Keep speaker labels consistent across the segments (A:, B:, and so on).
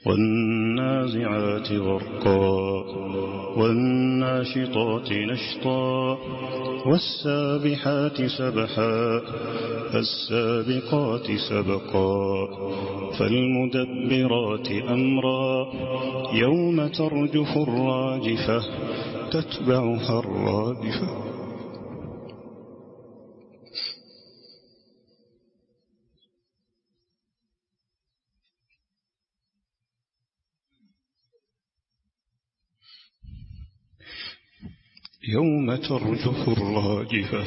A: والنازعات غرقا والناشطات نشطا والسابحات سبحا فالسابقات سبقا فالمدبرات أمرا يوم ترجف الراجفة تتبعها الرادفة يوم ترجف الراجفة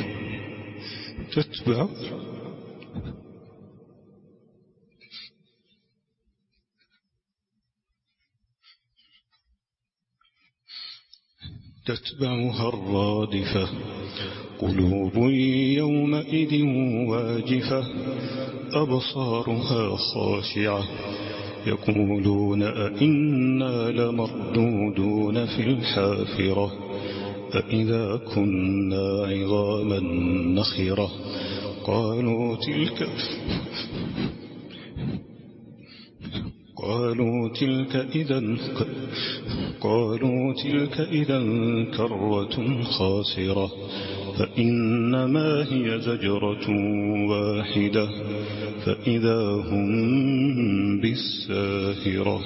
A: تتبعها الرادفة قلوب يومئذ واجفة أبصارها خاشعة يقولون أئنا لمردودون في الحافرة أئذا كنا عظاما نخرة قالوا تلك إذا كرة خاسرة فإنما هي زجرة واحدة فإذا هم بالساهرة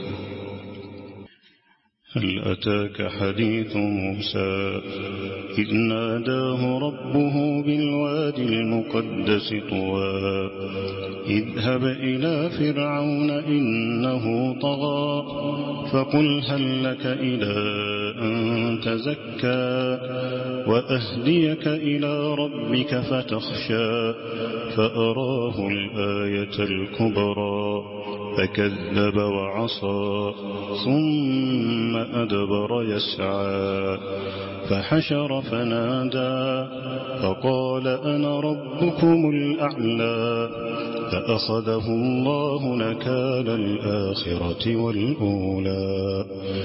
A: هل أتاك حديث موسى إذ ناداه ربه بالوادي المقدس طوى اذهب إلى فرعون إنه طغى فقل هل لك إلى أن تزكى وأهديك إلى ربك فتخشى فأراه الآية الكبرى فكذب وعصى ثم أدبر يسعى فحشر فنادى فقال أنا ربكم الأعلى فأخذه الله نكال الآخرة والأولى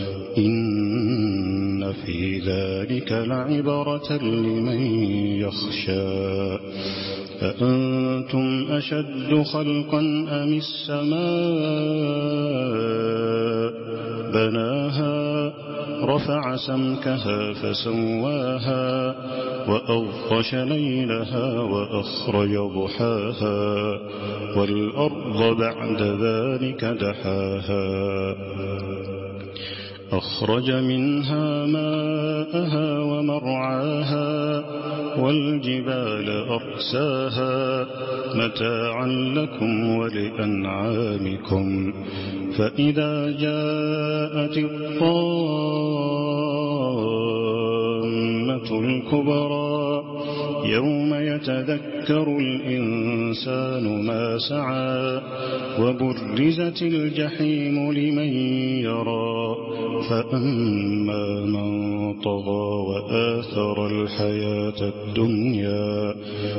A: إن في ذلك لعبرة لمن يخشى أأنتم أشد خلقا أم السماء بناها رفع سمكها فسواها وأغطش ليلها وأخرج ضحاها والأرض بعد ذلك دحاها أخرج منها ماءها ومرعاها والجبال أرساها متاعا لكم ولأنعامكم فإذا جاءت الطامة الكبرى يوم يتذكر الإنسان ما سعى وبرزت الجحيم لمن يرى فأما من طغى وآثر الحياة الدنيا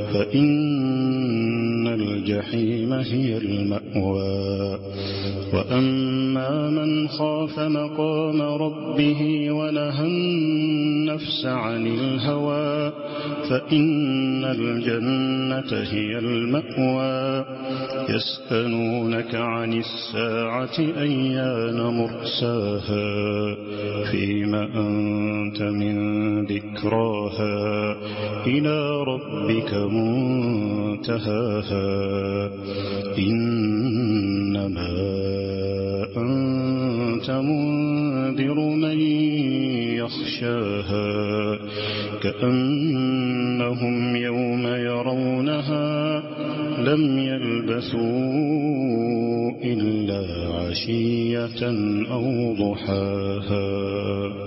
A: فإن الجحيم هي المأوى وأما من خاف مقام ربه ونهى النفس عن الهوى فإن الجنة هي المأوى يسألونك عن الساعة أيان مرساها فيما أنت من ذكراها إلى ربك منتهاها إنما أنت منذر من يخشاها كأنهم يوم يرونها لم يلبثوا إلا عشية أو ضحاها.